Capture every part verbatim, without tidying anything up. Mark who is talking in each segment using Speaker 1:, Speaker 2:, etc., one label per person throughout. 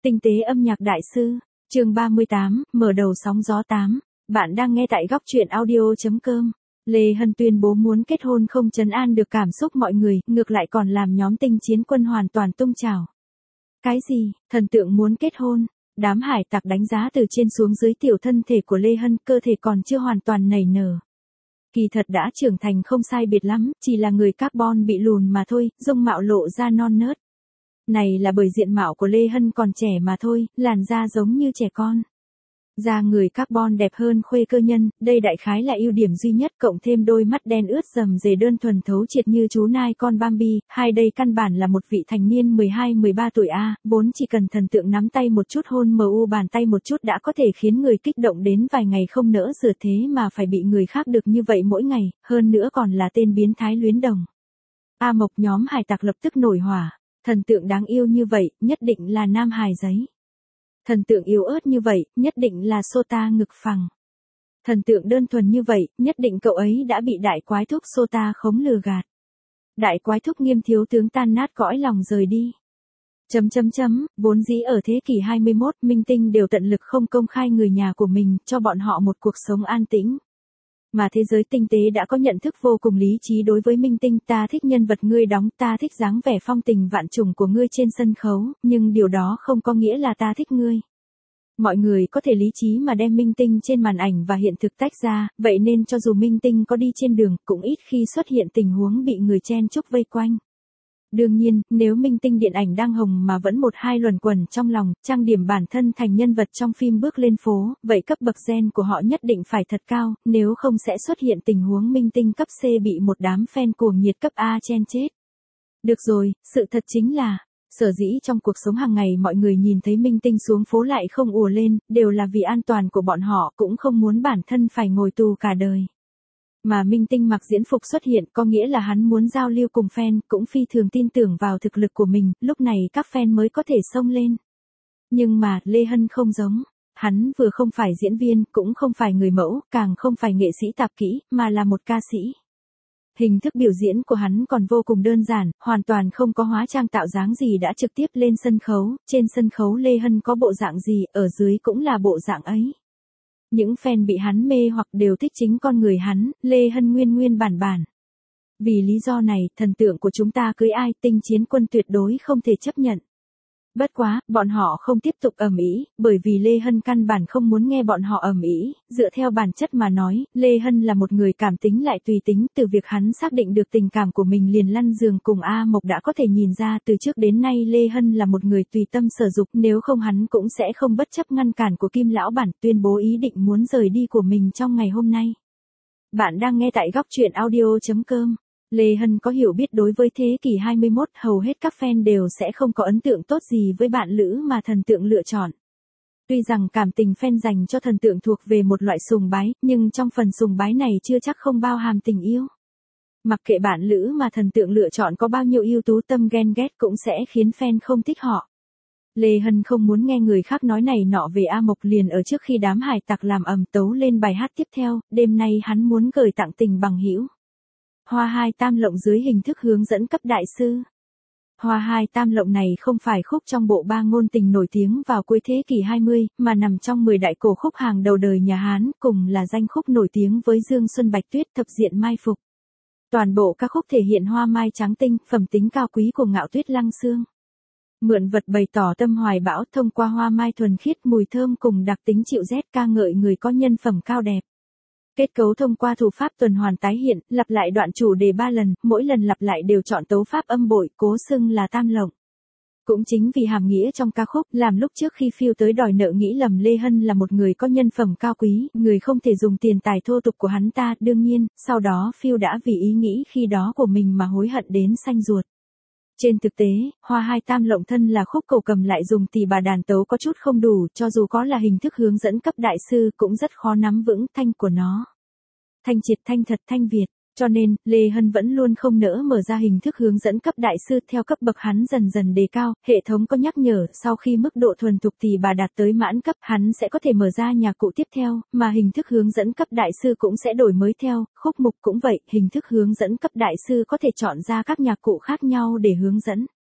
Speaker 1: Tinh tế âm nhạc đại sư, chương ba mươi tám, mở đầu sóng gió tám. Bạn đang nghe tại góc truyện audio chấm com. Lê Hân tuyên bố muốn kết hôn không trấn an được cảm xúc mọi người, ngược lại còn làm nhóm Tinh Chiến Quân hoàn toàn tung trào. Cái gì, thần tượng muốn kết hôn? Đám hải tặc đánh giá từ trên xuống dưới tiểu thân thể của Lê Hân, cơ thể còn chưa hoàn toàn nảy nở. Kỳ thật đã trưởng thành không sai biệt lắm, chỉ là người carbon bị lùn mà thôi, dung mạo lộ ra non nớt. Này là bởi diện mạo của Lê Hân còn trẻ mà thôi, làn da giống như trẻ con. Da người carbon đẹp hơn khuê cơ nhân, đây đại khái là ưu điểm duy nhất, cộng thêm đôi mắt đen ướt rầm rề đơn thuần thấu triệt như chú nai con Bambi, hai đây căn bản là một vị thành niên mười hai mười ba tuổi a, bốn chỉ cần thần tượng nắm tay một chút hôn mờ u bàn tay một chút đã có thể khiến người kích động đến vài ngày không nỡ rửa, thế mà phải bị người khác được như vậy mỗi ngày, hơn nữa còn là tên biến thái luyến đồng. A Mộc nhóm hải tặc lập tức nổi hỏa. Thần tượng đáng yêu như vậy, nhất định là nam hài giấy. Thần tượng yếu ớt như vậy, nhất định là Sota ngực phẳng. Thần tượng đơn thuần như vậy, nhất định cậu ấy đã bị đại quái thúc Sota khống lừa gạt. Đại quái thúc Nghiêm thiếu tướng tan nát cõi lòng rời đi. Chấm chấm chấm, vốn dĩ ở thế kỷ hai mươi mốt, minh tinh đều tận lực không công khai người nhà của mình, cho bọn họ một cuộc sống an tĩnh. Mà thế giới tinh tế đã có nhận thức vô cùng lý trí đối với minh tinh, ta thích nhân vật ngươi đóng, ta thích dáng vẻ phong tình vạn trùng của ngươi trên sân khấu, nhưng điều đó không có nghĩa là ta thích ngươi. Mọi người có thể lý trí mà đem minh tinh trên màn ảnh và hiện thực tách ra, vậy nên cho dù minh tinh có đi trên đường, cũng ít khi xuất hiện tình huống bị người chen chúc vây quanh. Đương nhiên, nếu minh tinh điện ảnh đang hồng mà vẫn một hai luẩn quẩn trong lòng, trang điểm bản thân thành nhân vật trong phim bước lên phố, vậy cấp bậc gen của họ nhất định phải thật cao, nếu không sẽ xuất hiện tình huống minh tinh cấp C bị một đám fan cuồng nhiệt cấp A chen chết. Được rồi, sự thật chính là, sở dĩ trong cuộc sống hàng ngày mọi người nhìn thấy minh tinh xuống phố lại không ùa lên, đều là vì an toàn của bọn họ, cũng không muốn bản thân phải ngồi tù cả đời. Mà minh tinh mặc diễn phục xuất hiện có nghĩa là hắn muốn giao lưu cùng fan, cũng phi thường tin tưởng vào thực lực của mình, lúc này các fan mới có thể xông lên. Nhưng mà, Lê Hân không giống. Hắn vừa không phải diễn viên, cũng không phải người mẫu, càng không phải nghệ sĩ tạp kỹ, mà là một ca sĩ. Hình thức biểu diễn của hắn còn vô cùng đơn giản, hoàn toàn không có hóa trang tạo dáng gì đã trực tiếp lên sân khấu, trên sân khấu Lê Hân có bộ dạng gì, ở dưới cũng là bộ dạng ấy. Những fan bị hắn mê hoặc đều thích chính con người hắn, Lê Hân nguyên nguyên bản bản. Vì lý do này, thần tượng của chúng ta cưới ai, Tinh Chiến Quân tuyệt đối không thể chấp nhận. Bất quá, bọn họ không tiếp tục ầm ĩ, bởi vì Lê Hân căn bản không muốn nghe bọn họ ầm ĩ, dựa theo bản chất mà nói, Lê Hân là một người cảm tính lại tùy tính, từ việc hắn xác định được tình cảm của mình liền lăn giường cùng A Mộc đã có thể nhìn ra, từ trước đến nay Lê Hân là một người tùy tâm sở dục, nếu không hắn cũng sẽ không bất chấp ngăn cản của Kim lão bản, tuyên bố ý định muốn rời đi của mình trong ngày hôm nay. Bạn đang nghe tại góc truyện audio chấm com. Lê Hân có hiểu biết đối với thế kỷ hai mươi mốt, hầu hết các fan đều sẽ không có ấn tượng tốt gì với bạn lữ mà thần tượng lựa chọn. Tuy rằng cảm tình fan dành cho thần tượng thuộc về một loại sùng bái, nhưng trong phần sùng bái này chưa chắc không bao hàm tình yêu. Mặc kệ bạn lữ mà thần tượng lựa chọn có bao nhiêu ưu tú, tâm ghen ghét cũng sẽ khiến fan không thích họ. Lê Hân không muốn nghe người khác nói này nọ về A Mộc, liền ở trước khi đám hải tặc làm ầm tấu lên bài hát tiếp theo, đêm nay hắn muốn gửi tặng tình bằng hữu. Hoa hai tam lộng dưới hình thức hướng dẫn cấp đại sư. Hoa hai tam lộng này không phải khúc trong bộ ba ngôn tình nổi tiếng vào cuối thế kỷ hai mươi, mà nằm trong mười đại cổ khúc hàng đầu đời nhà Hán, cùng là danh khúc nổi tiếng với Dương Xuân Bạch Tuyết, thập diện mai phục. Toàn bộ các khúc thể hiện hoa mai trắng tinh, phẩm tính cao quý của Ngạo Tuyết Lăng Xương. Mượn vật bày tỏ tâm hoài bão, thông qua hoa mai thuần khiết mùi thơm cùng đặc tính chịu rét, ca ngợi người có nhân phẩm cao đẹp. Kết cấu thông qua thủ pháp tuần hoàn tái hiện, lặp lại đoạn chủ đề ba lần, mỗi lần lặp lại đều chọn tấu pháp âm bội, cố xưng là tam lộng. Cũng chính vì hàm nghĩa trong ca khúc, làm lúc trước khi phiêu tới đòi nợ nghĩ lầm Lê Hân là một người có nhân phẩm cao quý, người không thể dùng tiền tài thô tục của hắn ta, đương nhiên, sau đó phiêu đã vì ý nghĩ khi đó của mình mà hối hận đến xanh ruột. Trên thực tế, Hoa hai tam lộng thân là khúc cầu cầm lại dùng tỳ bà đàn tấu có chút không đủ, cho dù có là hình thức hướng dẫn cấp đại sư cũng rất khó nắm vững thanh của nó. Thanh triệt, thanh thật, thanh Việt, cho nên, Lê Hân vẫn luôn không nỡ mở ra hình thức hướng dẫn cấp đại sư theo cấp bậc hắn dần dần đề cao, hệ thống có nhắc nhở, sau khi mức độ thuần thục tỳ bà đạt tới mãn cấp hắn sẽ có thể mở ra nhạc cụ tiếp theo, mà hình thức hướng dẫn cấp đại sư cũng sẽ đổi mới theo, khúc mục cũng vậy, hình thức hướng dẫn cấp đại sư có thể chọn ra các nhạc cụ khác nhau để hướng dẫn.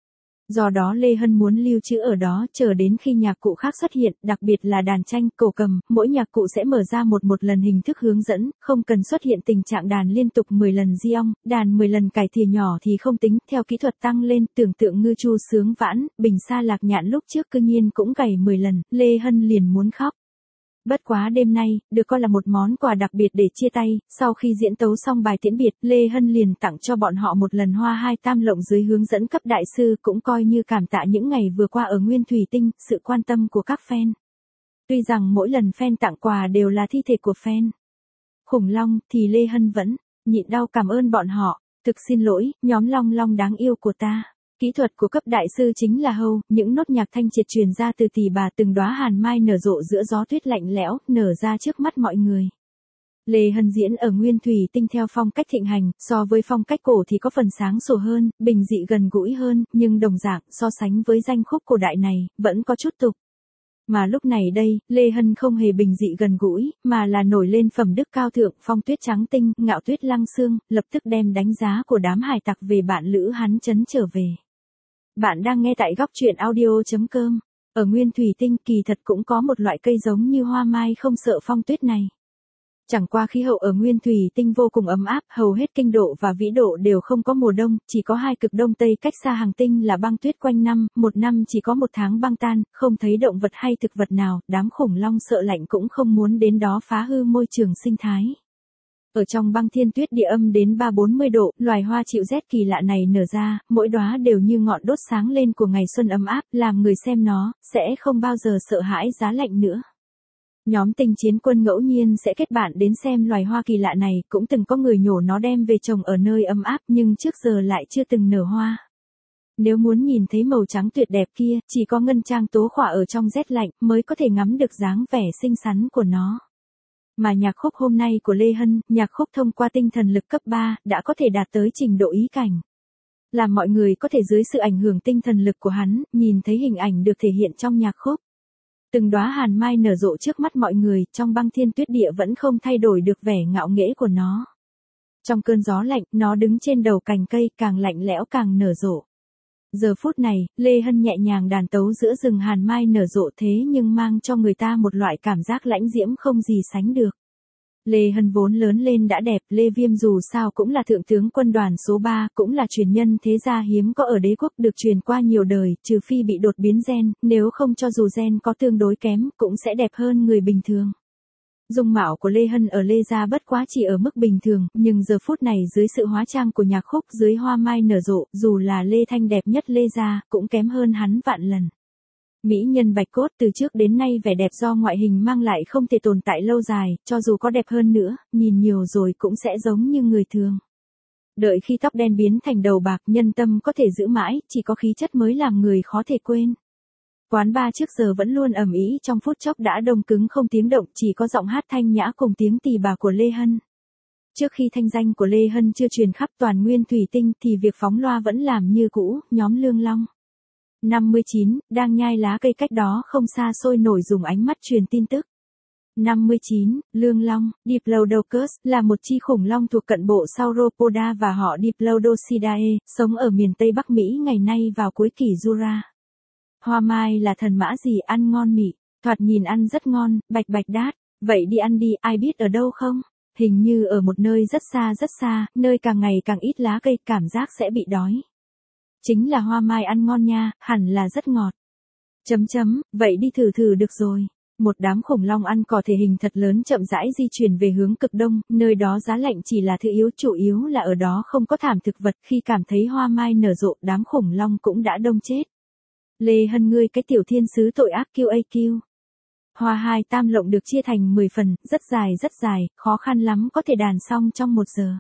Speaker 1: Do đó Lê Hân muốn lưu trữ ở đó chờ đến khi nhạc cụ khác xuất hiện, đặc biệt là đàn tranh, cổ cầm, mỗi nhạc cụ sẽ mở ra một một lần hình thức hướng dẫn, không cần xuất hiện tình trạng đàn liên tục mười lần di ong, đàn mười lần cải thìa nhỏ thì không tính, theo kỹ thuật tăng lên, tưởng tượng ngư chu sướng vãn, bình sa lạc nhạn lúc trước cư nhiên cũng gảy mười lần, Lê Hân liền muốn khóc. Bất quá đêm nay, được coi là một món quà đặc biệt để chia tay, sau khi diễn tấu xong bài tiễn biệt, Lê Hân liền tặng cho bọn họ một lần hoa hai tam lộng dưới hướng dẫn cấp đại sư, cũng coi như cảm tạ những ngày vừa qua ở Nguyên Thủy Tinh, sự quan tâm của các fan. Tuy rằng mỗi lần fan tặng quà đều là thi thể của fan khủng long, thì Lê Hân vẫn nhịn đau cảm ơn bọn họ, thực xin lỗi, nhóm long long đáng yêu của ta. Kỹ thuật của cấp đại sư chính là hâu, những nốt nhạc thanh triệt truyền ra từ tỳ bà, từng đóa hàn mai nở rộ giữa gió tuyết lạnh lẽo, nở ra trước mắt mọi người. Lê Hân diễn ở Nguyên Thủy Tinh theo phong cách thịnh hành, so với phong cách cổ thì có phần sáng sủa hơn, bình dị gần gũi hơn, nhưng đồng dạng, so sánh với danh khúc cổ đại này, vẫn có chút tục. Mà lúc này đây, Lê Hân không hề bình dị gần gũi, mà là nổi lên phẩm đức cao thượng, phong tuyết trắng tinh, ngạo tuyết lăng xương, lập tức đem đánh giá của đám hải tặc về bạn lữ hắn chấn trở về. Bạn đang nghe tại góc truyện audio chấm com. Ở Nguyên Thủy Tinh kỳ thật cũng có một loại cây giống như hoa mai không sợ phong tuyết này. Chẳng qua khí hậu ở Nguyên Thủy Tinh vô cùng ấm áp, hầu hết kinh độ và vĩ độ đều không có mùa đông, chỉ có hai cực đông tây cách xa hành tinh là băng tuyết quanh năm, một năm chỉ có một tháng băng tan, không thấy động vật hay thực vật nào, đám khủng long sợ lạnh cũng không muốn đến đó phá hư môi trường sinh thái. Ở trong băng thiên tuyết địa âm đến ba bốn mươi độ, loài hoa chịu rét kỳ lạ này nở ra, mỗi đóa đều như ngọn đốt sáng lên của ngày xuân ấm áp, làm người xem nó, sẽ không bao giờ sợ hãi giá lạnh nữa. Nhóm Tinh Chiến Quân ngẫu nhiên sẽ kết bạn đến xem loài hoa kỳ lạ này, cũng từng có người nhổ nó đem về trồng ở nơi ấm áp nhưng trước giờ lại chưa từng nở hoa. Nếu muốn nhìn thấy màu trắng tuyệt đẹp kia, chỉ có ngân trang tố khỏa ở trong rét lạnh mới có thể ngắm được dáng vẻ xinh xắn của nó. Mà nhạc khúc hôm nay của Lê Hân, nhạc khúc thông qua tinh thần lực cấp ba, đã có thể đạt tới trình độ ý cảnh. Làm mọi người có thể dưới sự ảnh hưởng tinh thần lực của hắn, nhìn thấy hình ảnh được thể hiện trong nhạc khúc. Từng đóa hàn mai nở rộ trước mắt mọi người, trong băng thiên tuyết địa vẫn không thay đổi được vẻ ngạo nghễ của nó. Trong cơn gió lạnh, nó đứng trên đầu cành cây, càng lạnh lẽo càng nở rộ. Giờ phút này, Lê Hân nhẹ nhàng đàn tấu giữa rừng hàn mai nở rộ thế nhưng mang cho người ta một loại cảm giác lãnh diễm không gì sánh được. Lê Hân vốn lớn lên đã đẹp, Lê Viêm dù sao cũng là thượng tướng quân đoàn số ba, cũng là truyền nhân thế gia hiếm có ở đế quốc được truyền qua nhiều đời, trừ phi bị đột biến gen, nếu không cho dù gen có tương đối kém, cũng sẽ đẹp hơn người bình thường. Dung mạo của Lê Hân ở Lê gia bất quá chỉ ở mức bình thường, nhưng giờ phút này dưới sự hóa trang của nhạc khúc dưới hoa mai nở rộ, dù là Lê Thanh đẹp nhất Lê gia, cũng kém hơn hắn vạn lần. Mỹ nhân bạch cốt từ trước đến nay vẻ đẹp do ngoại hình mang lại không thể tồn tại lâu dài, cho dù có đẹp hơn nữa, nhìn nhiều rồi cũng sẽ giống như người thường. Đợi khi tóc đen biến thành đầu bạc, nhân tâm có thể giữ mãi, chỉ có khí chất mới làm người khó thể quên. Quán bar trước giờ vẫn luôn ầm ĩ, trong phút chốc đã đông cứng không tiếng động, chỉ có giọng hát thanh nhã cùng tiếng tỳ bà của Lê Hân. Trước khi thanh danh của Lê Hân chưa truyền khắp toàn Nguyên Thủy Tinh thì việc phóng loa vẫn làm như cũ, nhóm Lương Long năm mươi chín, đang nhai lá cây cách đó không xa sôi nổi dùng ánh mắt truyền tin tức. năm mươi chín, Lương Long, Diplodocus, là một chi khủng long thuộc cận bộ Sauropoda và họ Diplodocidae, sống ở miền Tây Bắc Mỹ ngày nay vào cuối kỷ Jura. Hoa mai là thần mã gì ăn ngon mị, thoạt nhìn ăn rất ngon, bạch bạch đát, vậy đi ăn đi, ai biết ở đâu không? Hình như ở một nơi rất xa rất xa, nơi càng ngày càng ít lá cây, cảm giác sẽ bị đói. Chính là hoa mai ăn ngon nha, hẳn là rất ngọt. Chấm chấm, vậy đi thử thử được rồi. Một đám khủng long ăn cỏ thể hình thật lớn chậm rãi di chuyển về hướng cực đông, nơi đó giá lạnh chỉ là thứ yếu, chủ yếu là ở đó không có thảm thực vật, khi cảm thấy hoa mai nở rộ, đám khủng long cũng đã đông chết. Lê Hân ngươi cái tiểu thiên sứ tội ác kiu a kiu. Hoa hai tam lộng được chia thành mười phần, rất dài rất dài, khó khăn lắm có thể đàn xong trong một giờ.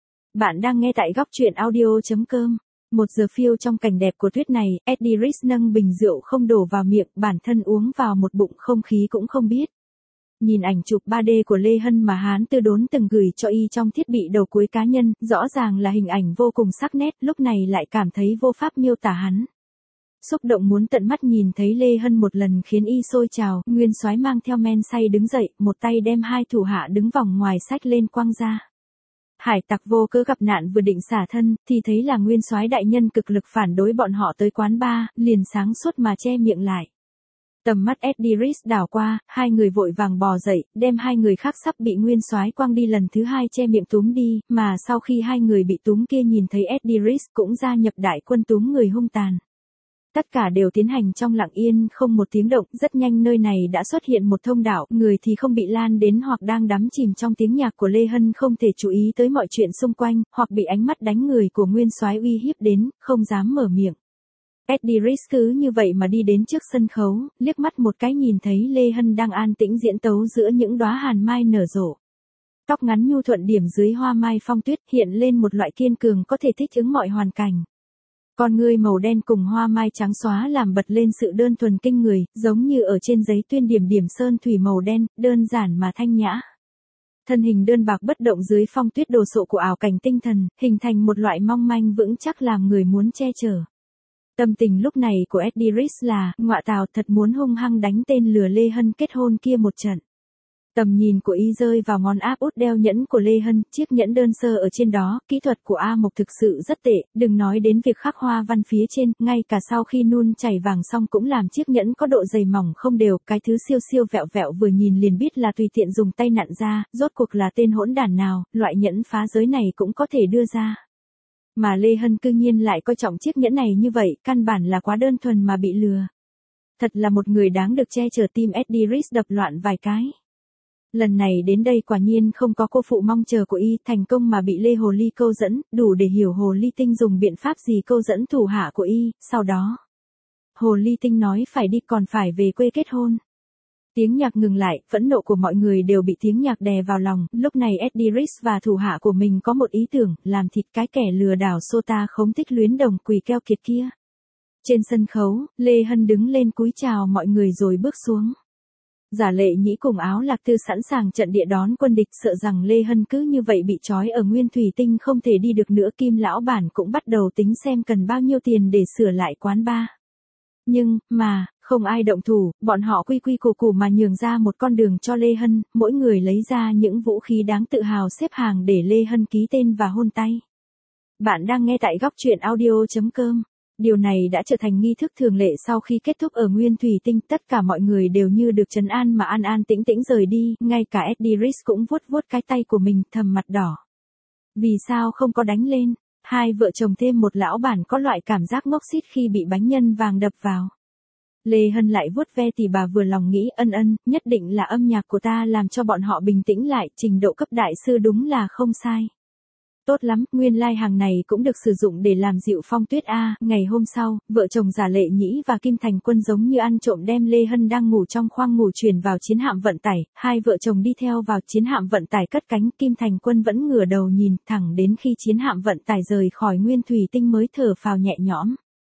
Speaker 1: Bạn đang nghe tại góc truyện audio chấm com. Một giờ phiêu trong cảnh đẹp của tuyết này, Eddie Rich nâng bình rượu không đổ vào miệng, bản thân uống vào một bụng không khí cũng không biết. Nhìn ảnh chụp ba D của Lê Hân mà Hán Tư Đốn từng gửi cho y trong thiết bị đầu cuối cá nhân, rõ ràng là hình ảnh vô cùng sắc nét, lúc này lại cảm thấy vô pháp miêu tả hắn. Xúc động muốn tận mắt nhìn thấy Lê Hân một lần khiến y sôi trào, Nguyên Soái mang theo men say đứng dậy, một tay đem hai thủ hạ đứng vòng ngoài xách lên quăng ra. Hải tặc vô cớ gặp nạn vừa định xả thân, thì thấy là nguyên soái đại nhân cực lực phản đối bọn họ tới quán bar, liền sáng suốt mà che miệng lại. Tầm mắt Eddiris đảo qua, hai người vội vàng bò dậy, đem hai người khác sắp bị nguyên soái quăng đi lần thứ hai che miệng túm đi, mà sau khi hai người bị túm kia nhìn thấy Eddiris cũng gia nhập đại quân túm người hung tàn. Tất cả đều tiến hành trong lặng yên không một tiếng động, rất nhanh nơi này đã xuất hiện một thông đạo, người thì không bị lan đến hoặc đang đắm chìm trong tiếng nhạc của Lê Hân không thể chú ý tới mọi chuyện xung quanh, hoặc bị ánh mắt đánh người của nguyên soái uy hiếp đến, không dám mở miệng. Eddiris cứ như vậy mà đi đến trước sân khấu, liếc mắt một cái nhìn thấy Lê Hân đang an tĩnh diễn tấu giữa những đóa hàn mai nở rộ. Tóc ngắn nhu thuận điểm dưới hoa mai phong tuyết hiện lên một loại kiên cường có thể thích ứng mọi hoàn cảnh. Con ngươi màu đen cùng hoa mai trắng xóa làm bật lên sự đơn thuần kinh người, giống như ở trên giấy tuyên điểm điểm sơn thủy màu đen, đơn giản mà thanh nhã. Thân hình đơn bạc bất động dưới phong tuyết đồ sộ của ảo cảnh tinh thần, hình thành một loại mong manh vững chắc làm người muốn che chở. Tâm tình lúc này của Eddiris là, ngọa tào thật muốn hung hăng đánh tên lừa Lê Hân kết hôn kia một trận. Tầm nhìn của y rơi vào ngón áp út đeo nhẫn của Lê Hân, chiếc nhẫn đơn sơ ở trên đó, kỹ thuật của A Mộc thực sự rất tệ, đừng nói đến việc khắc hoa văn phía trên, ngay cả sau khi nung chảy vàng xong cũng làm chiếc nhẫn có độ dày mỏng không đều, cái thứ siêu siêu vẹo vẹo vừa nhìn liền biết là tùy tiện dùng tay nặn ra, rốt cuộc là tên hỗn đản nào, loại nhẫn phá giới này cũng có thể đưa ra. Mà Lê Hân cư nhiên lại coi trọng chiếc nhẫn này như vậy, căn bản là quá đơn thuần mà bị lừa. Thật là một người đáng được che chở, tim Eddiris đập loạn vài cái. Lần này đến đây quả nhiên không có cô phụ mong chờ của y, thành công mà bị Lê Hồ Ly câu dẫn, đủ để hiểu Hồ Ly Tinh dùng biện pháp gì câu dẫn thủ hạ của y, sau đó. Hồ Ly Tinh nói phải đi còn phải về quê kết hôn. Tiếng nhạc ngừng lại, phẫn nộ của mọi người đều bị tiếng nhạc đè vào lòng, lúc này Eddiris và thủ hạ của mình có một ý tưởng, làm thịt cái kẻ lừa đảo Sota khống tích luyến đồng quỷ keo kiệt kia. Trên sân khấu, Lê Hân đứng lên cúi chào mọi người rồi bước xuống. Giả Lệ Nhĩ cùng Áo Lạc Tư sẵn sàng trận địa đón quân địch, sợ rằng Lê Hân cứ như vậy bị trói ở Nguyên Thủy Tinh không thể đi được nữa. Kim lão bản cũng bắt đầu tính xem cần bao nhiêu tiền để sửa lại quán bar. Nhưng, mà, không ai động thủ, bọn họ quy quy củ củ mà nhường ra một con đường cho Lê Hân, mỗi người lấy ra những vũ khí đáng tự hào xếp hàng để Lê Hân ký tên và hôn tay. Bạn đang nghe tại góc truyện audio chấm com. Điều này đã trở thành nghi thức thường lệ sau khi kết thúc ở Nguyên Thủy Tinh, tất cả mọi người đều như được trấn an mà an an tĩnh tĩnh rời đi, ngay cả Eddiris cũng vuốt vuốt cái tay của mình, thầm mặt đỏ. Vì sao không có đánh lên? Hai vợ chồng thêm một lão bản có loại cảm giác ngốc xít khi bị bánh nhân vàng đập vào. Lê Hân lại vuốt ve thì bà vừa lòng nghĩ, ân ân, nhất định là âm nhạc của ta làm cho bọn họ bình tĩnh lại, trình độ cấp đại sư đúng là không sai. Tốt lắm, nguyên lai like hàng này cũng được sử dụng để làm dịu phong tuyết a. Ngày hôm sau, vợ chồng Giả Lệ Nhĩ và Kim Thành Quân giống như ăn trộm đem Lê Hân đang ngủ trong khoang ngủ chuyển vào chiến hạm vận tải, hai vợ chồng đi theo vào chiến hạm vận tải cất cánh, Kim Thành Quân vẫn ngửa đầu nhìn, thẳng đến khi chiến hạm vận tải rời khỏi Nguyên Thủy Tinh mới thở phào nhẹ nhõm.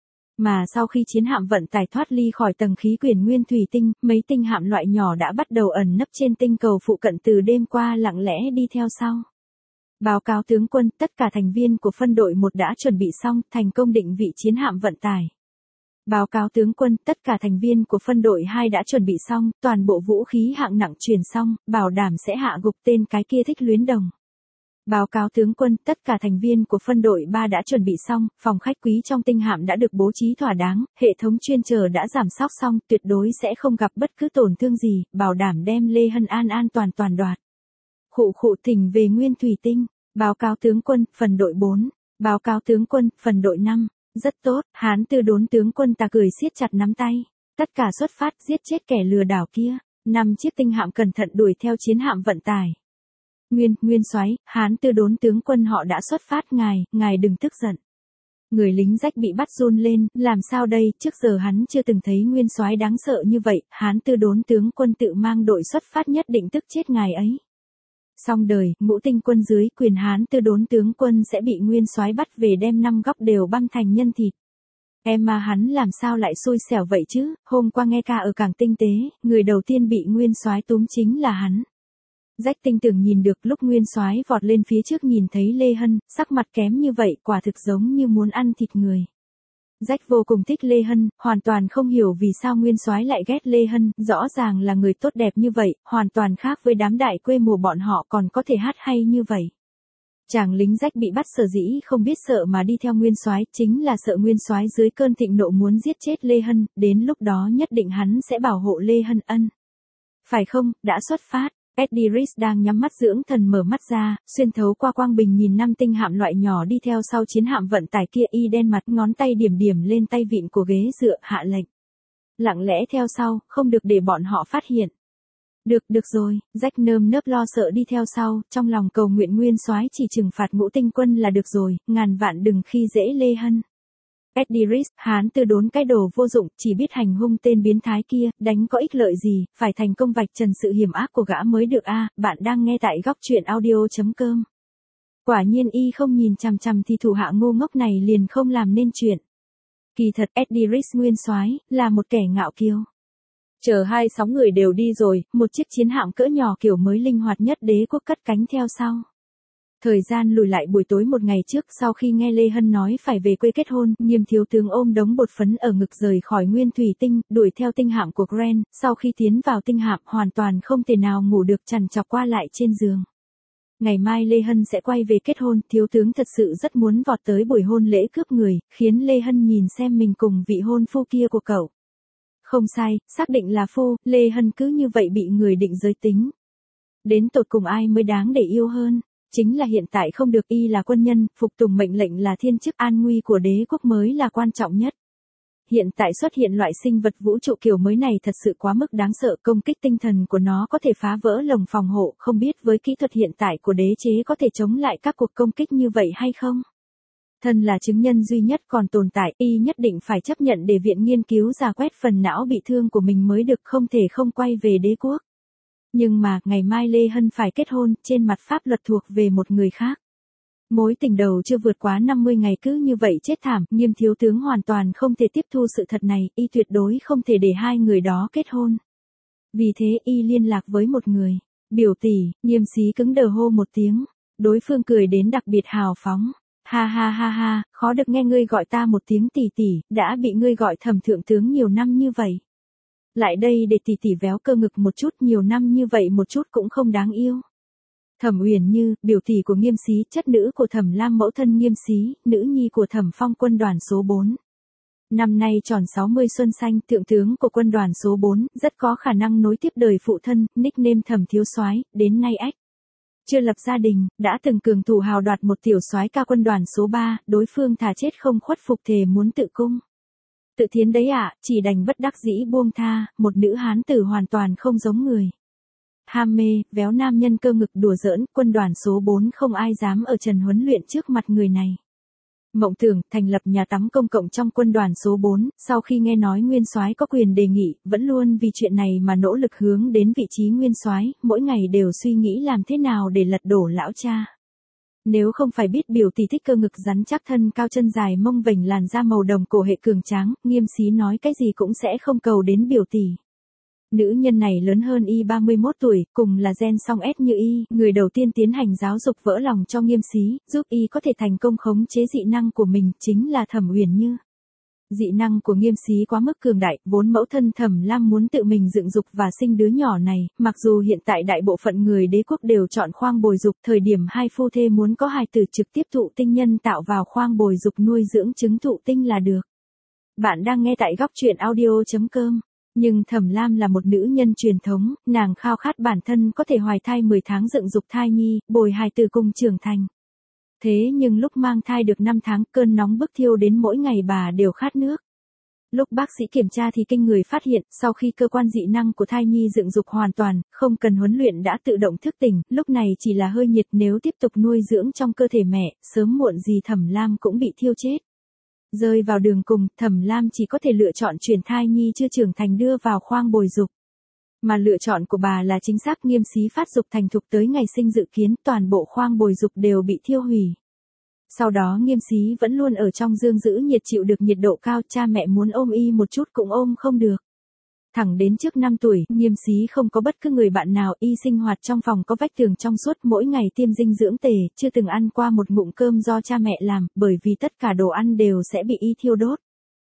Speaker 1: Mà sau khi chiến hạm vận tải thoát ly khỏi tầng khí quyển Nguyên Thủy Tinh, mấy tinh hạm loại nhỏ đã bắt đầu ẩn nấp trên tinh cầu phụ cận từ đêm qua lặng lẽ đi theo sau. Báo cáo tướng quân, tất cả thành viên của phân đội một đã chuẩn bị xong, thành công định vị chiến hạm vận tải. Báo cáo tướng quân, tất cả thành viên của phân đội hai đã chuẩn bị xong, toàn bộ vũ khí hạng nặng truyền xong, bảo đảm sẽ hạ gục tên cái kia thích luyến đồng. Báo cáo tướng quân, tất cả thành viên của phân đội ba đã chuẩn bị xong, phòng khách quý trong tinh hạm đã được bố trí thỏa đáng, hệ thống chuyên chờ đã giảm sóc xong, tuyệt đối sẽ không gặp bất cứ tổn thương gì, bảo đảm đem Lê Hân an an toàn toàn đoạt. Khụ khụ thỉnh về Nguyên Thủy Tinh. Báo cáo tướng quân, phần đội bốn. Báo cáo tướng quân, phần đội năm. Rất tốt, Hán Tư đốn tướng quân ta cười siết chặt nắm tay. Tất cả xuất phát, giết chết kẻ lừa đảo kia. Năm chiếc tinh hạm cẩn thận đuổi theo chiến hạm vận tải. Nguyên, Nguyên soái, Hán Tư đốn tướng quân họ đã xuất phát, ngài, ngài đừng tức giận. Người lính rách bị bắt run lên, làm sao đây, trước giờ hắn chưa từng thấy Nguyên soái đáng sợ như vậy, Hán Tư đốn tướng quân tự mang đội xuất phát nhất định tức chết ngài ấy. Xong đời, ngũ tinh quân dưới quyền Hán Tư đốn tướng quân sẽ bị Nguyên soái bắt về đem năm góc đều băm thành nhân thịt. Em mà hắn làm sao lại xui xẻo vậy chứ, hôm qua nghe ca ở cảng tinh tế, người đầu tiên bị Nguyên soái túm chính là hắn. Rách tinh tường nhìn được lúc Nguyên soái vọt lên phía trước nhìn thấy Lê Hân, sắc mặt kém như vậy quả thực giống như muốn ăn thịt người. Rách vô cùng thích Lê Hân, hoàn toàn không hiểu vì sao Nguyên soái lại ghét Lê Hân, rõ ràng là người tốt đẹp như vậy, hoàn toàn khác với đám đại quê mùa bọn họ còn có thể hát hay như vậy. Chàng lính rách bị bắt sở dĩ không biết sợ mà đi theo Nguyên Soái, chính là sợ Nguyên Soái dưới cơn thịnh nộ muốn giết chết Lê Hân, đến lúc đó nhất định hắn sẽ bảo hộ Lê Hân ân. Phải không, đã xuất phát. Eddie Reese đang nhắm mắt dưỡng thần mở mắt ra, xuyên thấu qua quang bình nhìn năm tinh hạm loại nhỏ đi theo sau chiến hạm vận tải kia, y đen mặt, ngón tay điểm điểm lên tay vịn của ghế dựa, hạ lệnh. Lặng lẽ theo sau, không được để bọn họ phát hiện. Được, được rồi, Jack nơm nớp lo sợ đi theo sau, trong lòng cầu nguyện Nguyên Soái chỉ trừng phạt Ngũ Tinh quân là được rồi, ngàn vạn đừng khi dễ Lê Hân. Eddie Reese, hán từ đốn cái đồ vô dụng, chỉ biết hành hung tên biến thái kia, đánh có ích lợi gì, phải thành công vạch trần sự hiểm ác của gã mới được a. À, bạn đang nghe tại góc truyện audio.com. Quả nhiên y không nhìn chằm chằm thì thủ hạ ngu ngốc này liền không làm nên chuyện. Kỳ thật Eddie Reese Nguyên Soái là một kẻ ngạo kiêu. Chờ hai sáu người đều đi rồi, một chiếc chiến hạm cỡ nhỏ kiểu mới linh hoạt nhất đế quốc cất cánh theo sau. Thời gian lùi lại buổi tối một ngày trước, sau khi nghe Lê Hân nói phải về quê kết hôn, Nghiêm thiếu tướng ôm đống bột phấn ở ngực rời khỏi Nguyên Thủy Tinh, đuổi theo tinh hạm của Grant, sau khi tiến vào tinh hạm hoàn toàn không thể nào ngủ được, trằn trọc qua lại trên giường. Ngày mai Lê Hân sẽ quay về kết hôn, thiếu tướng thật sự rất muốn vọt tới buổi hôn lễ cướp người, khiến Lê Hân nhìn xem mình cùng vị hôn phu kia của cậu. Không sai, xác định là phu, Lê Hân cứ như vậy bị người định giới tính. Đến tột cùng ai mới đáng để yêu hơn? Chính là hiện tại không được, y là quân nhân, phục tùng mệnh lệnh là thiên chức, an nguy của đế quốc mới là quan trọng nhất. Hiện tại xuất hiện loại sinh vật vũ trụ kiểu mới này thật sự quá mức đáng sợ, công kích tinh thần của nó có thể phá vỡ lồng phòng hộ, không biết với kỹ thuật hiện tại của đế chế có thể chống lại các cuộc công kích như vậy hay không? Thân là chứng nhân duy nhất còn tồn tại, y nhất định phải chấp nhận để viện nghiên cứu rà quét phần não bị thương của mình mới được, không thể không quay về đế quốc. Nhưng mà, ngày mai Lê Hân phải kết hôn, trên mặt pháp luật thuộc về một người khác. Mối tình đầu chưa vượt quá năm mươi ngày cứ như vậy chết thảm, Nghiêm thiếu tướng hoàn toàn không thể tiếp thu sự thật này, y tuyệt đối không thể để hai người đó kết hôn. Vì thế y liên lạc với một người. Biểu tỷ, Nghiêm xí cứng đờ hô một tiếng. Đối phương cười đến đặc biệt hào phóng. Ha ha ha ha, khó được nghe ngươi gọi ta một tiếng tỷ tỷ, đã bị ngươi gọi Thẩm thượng tướng nhiều năm như vậy. Lại đây để tỷ tỷ véo cơ ngực một chút, nhiều năm như vậy một chút cũng không đáng yêu. Thẩm Uyển Như, biểu tỷ của Nghiêm xí, chất nữ của Thẩm Lam, mẫu thân Nghiêm xí, nữ nhi của Thẩm Phong, quân đoàn số bốn. Năm nay tròn sáu mươi xuân xanh, thượng tướng của quân đoàn số bốn, rất có khả năng nối tiếp đời phụ thân, nickname Thẩm thiếu soái, đến nay ách. Chưa lập gia đình, đã từng cường thủ hào đoạt một tiểu soái ca quân đoàn số ba, đối phương thà chết không khuất phục, thề muốn tự cung. Tự thiến đấy ạ, à, chỉ đành bất đắc dĩ buông tha, một nữ hán tử hoàn toàn không giống người. Ham mê, véo nam nhân cơ ngực đùa giỡn, quân đoàn số bốn không ai dám ở trần huấn luyện trước mặt người này. Mộng tưởng, thành lập nhà tắm công cộng trong quân đoàn số bốn, sau khi nghe nói Nguyên Soái có quyền đề nghị, vẫn luôn vì chuyện này mà nỗ lực hướng đến vị trí Nguyên Soái, mỗi ngày đều suy nghĩ làm thế nào để lật đổ lão cha. Nếu không phải biết biểu tỷ thích cơ ngực rắn chắc, thân cao chân dài, mông vểnh, làn da màu đồng, cổ hệ cường tráng, Nghiêm xí nói cái gì cũng sẽ không cầu đến biểu tỷ. Nữ nhân này lớn hơn y ba mươi mốt tuổi, cùng là gen song S như y, người đầu tiên tiến hành giáo dục vỡ lòng cho Nghiêm xí, giúp y có thể thành công khống chế dị năng của mình, chính là Thẩm Uyển Như. Dị năng của Nghiêm xí quá mức cường đại, vốn mẫu thân Thẩm Lam muốn tự mình dựng dục và sinh đứa nhỏ này, mặc dù hiện tại đại bộ phận người đế quốc đều chọn khoang bồi dục, thời điểm hai phu thê muốn có hài tử trực tiếp thụ tinh nhân tạo vào khoang bồi dục nuôi dưỡng trứng thụ tinh là được. Bạn đang nghe tại góc truyện audio.com. Nhưng Thẩm Lam là một nữ nhân truyền thống, nàng khao khát bản thân có thể hoài thai mười tháng dựng dục thai nhi, bồi hài tử cùng trưởng thành. Thế nhưng lúc mang thai được năm tháng, cơn nóng bức thiêu đến mỗi ngày bà đều khát nước. Lúc bác sĩ kiểm tra thì kinh người phát hiện, sau khi cơ quan dị năng của thai nhi dựng dục hoàn toàn, không cần huấn luyện đã tự động thức tỉnh, lúc này chỉ là hơi nhiệt, nếu tiếp tục nuôi dưỡng trong cơ thể mẹ, sớm muộn gì Thẩm Lam cũng bị thiêu chết. Rơi vào đường cùng, Thẩm Lam chỉ có thể lựa chọn chuyển thai nhi chưa trưởng thành đưa vào khoang bồi dục. Mà lựa chọn của bà là chính xác, Nghiêm xí phát dục thành thục tới ngày sinh dự kiến, toàn bộ khoang bồi dục đều bị thiêu hủy. Sau đó Nghiêm xí vẫn luôn ở trong dương giữ nhiệt, chịu được nhiệt độ cao, cha mẹ muốn ôm y một chút cũng ôm không được. Thẳng đến trước năm tuổi, Nghiêm xí không có bất cứ người bạn nào, y sinh hoạt trong phòng có vách tường trong suốt, mỗi ngày tiêm dinh dưỡng tề, chưa từng ăn qua một ngụm cơm do cha mẹ làm, bởi vì tất cả đồ ăn đều sẽ bị y thiêu đốt.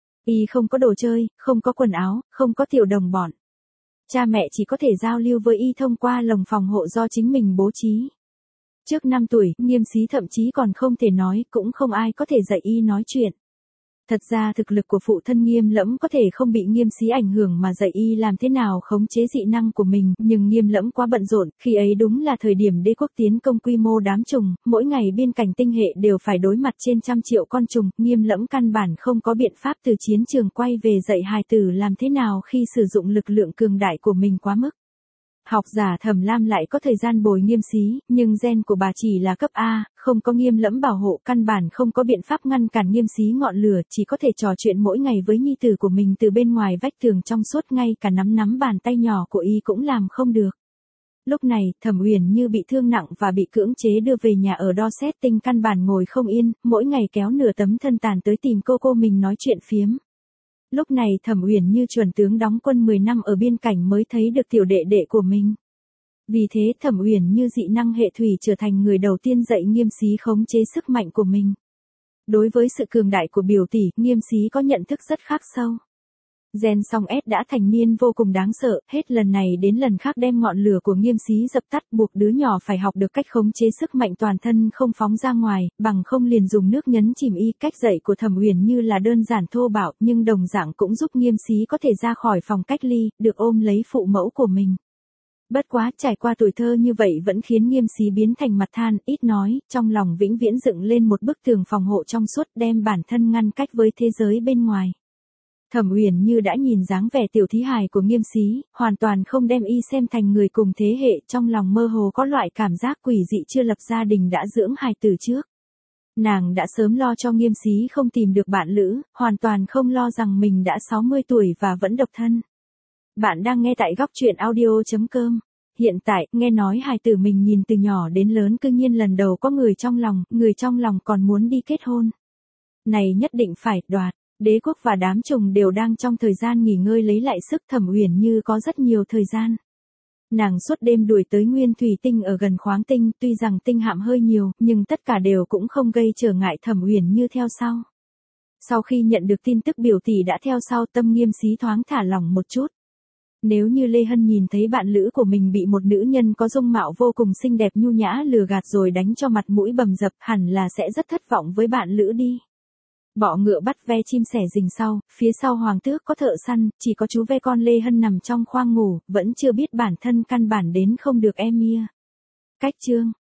Speaker 1: Y không có đồ chơi, không có quần áo, không có tiểu đồng bọn. Cha mẹ chỉ có thể giao lưu với y thông qua lồng phòng hộ do chính mình bố trí. Trước năm tuổi, Nghiêm Xí thậm chí còn không thể nói, cũng không ai có thể dạy y nói chuyện. Thật ra thực lực của phụ thân Nghiêm Lẫm có thể không bị Nghiêm Xí ảnh hưởng mà dạy y làm thế nào khống chế dị năng của mình, nhưng Nghiêm Lẫm quá bận rộn, khi ấy đúng là thời điểm đế quốc tiến công quy mô đám trùng, mỗi ngày biên cảnh tinh hệ đều phải đối mặt trên trăm triệu con trùng, Nghiêm Lẫm căn bản không có biện pháp từ chiến trường quay về dạy hài tử làm thế nào khi sử dụng lực lượng cường đại của mình quá mức. Học giả Thẩm Lam lại có thời gian bồi Nghiêm Xí, nhưng gen của bà chỉ là cấp A, không có Nghiêm Lẫm bảo hộ, căn bản không có biện pháp ngăn cản Nghiêm Xí ngọn lửa, chỉ có thể trò chuyện mỗi ngày với nhi tử của mình từ bên ngoài vách tường trong suốt, ngay cả nắm nắm bàn tay nhỏ của y cũng làm không được. Lúc này, Thẩm Uyển Như bị thương nặng và bị cưỡng chế đưa về nhà ở Dorset Tinh, căn bản ngồi không yên, mỗi ngày kéo nửa tấm thân tàn tới tìm cô cô mình nói chuyện phiếm. Lúc này Thẩm Uyển Như chuẩn tướng đóng quân mười năm ở biên cảnh mới thấy được tiểu đệ đệ của mình. Vì thế Thẩm Uyển Như dị năng hệ thủy trở thành người đầu tiên dạy Nghiêm Xí khống chế sức mạnh của mình. Đối với sự cường đại của biểu tỷ, Nghiêm Xí có nhận thức rất khác sâu. Gen song S đã thành niên vô cùng đáng sợ, hết lần này đến lần khác đem ngọn lửa của Nghiêm Xí dập tắt, buộc đứa nhỏ phải học được cách khống chế sức mạnh toàn thân không phóng ra ngoài, bằng không liền dùng nước nhấn chìm y. Cách dạy của Thẩm Uyển Như là đơn giản thô bạo, nhưng đồng dạng cũng giúp Nghiêm Xí có thể ra khỏi phòng cách ly, được ôm lấy phụ mẫu của mình. Bất quá, trải qua tuổi thơ như vậy vẫn khiến Nghiêm Xí biến thành mặt than, ít nói, trong lòng vĩnh viễn dựng lên một bức tường phòng hộ trong suốt, đem bản thân ngăn cách với thế giới bên ngoài. Thẩm Uyển Như đã nhìn dáng vẻ tiểu thí hài của Nghiêm Xí, hoàn toàn không đem y xem thành người cùng thế hệ, trong lòng mơ hồ có loại cảm giác quỷ dị chưa lập gia đình đã dưỡng hài tử trước. Nàng đã sớm lo cho Nghiêm Xí không tìm được bạn lữ, hoàn toàn không lo rằng mình đã sáu mươi tuổi và vẫn độc thân. Bạn đang nghe tại góc truyện audio chấm com. Hiện tại, nghe nói hài tử mình nhìn từ nhỏ đến lớn cư nhiên lần đầu có người trong lòng, người trong lòng còn muốn đi kết hôn. Này nhất định phải đoạt. Đế quốc và đám trùng đều đang trong thời gian nghỉ ngơi lấy lại sức, Thẩm Uyển Như có rất nhiều thời gian. Nàng suốt đêm đuổi tới Nguyên Thủy Tinh ở gần Khoáng Tinh, tuy rằng tinh hạm hơi nhiều, nhưng tất cả đều cũng không gây trở ngại Thẩm Uyển Như theo sau. Sau khi nhận được tin tức biểu tỷ đã theo sau, tâm Nghiêm Xí thoáng thả lỏng một chút. Nếu như Lê Hân nhìn thấy bạn lữ của mình bị một nữ nhân có dung mạo vô cùng xinh đẹp nhu nhã lừa gạt rồi đánh cho mặt mũi bầm dập, hẳn là sẽ rất thất vọng với bạn lữ đi. Bọ ngựa bắt ve chim sẻ rình sau, phía sau hoàng tước có thợ săn, chỉ có chú ve con Lê Hân nằm trong khoang ngủ, vẫn chưa biết bản thân căn bản đến không được em mia. Cách chương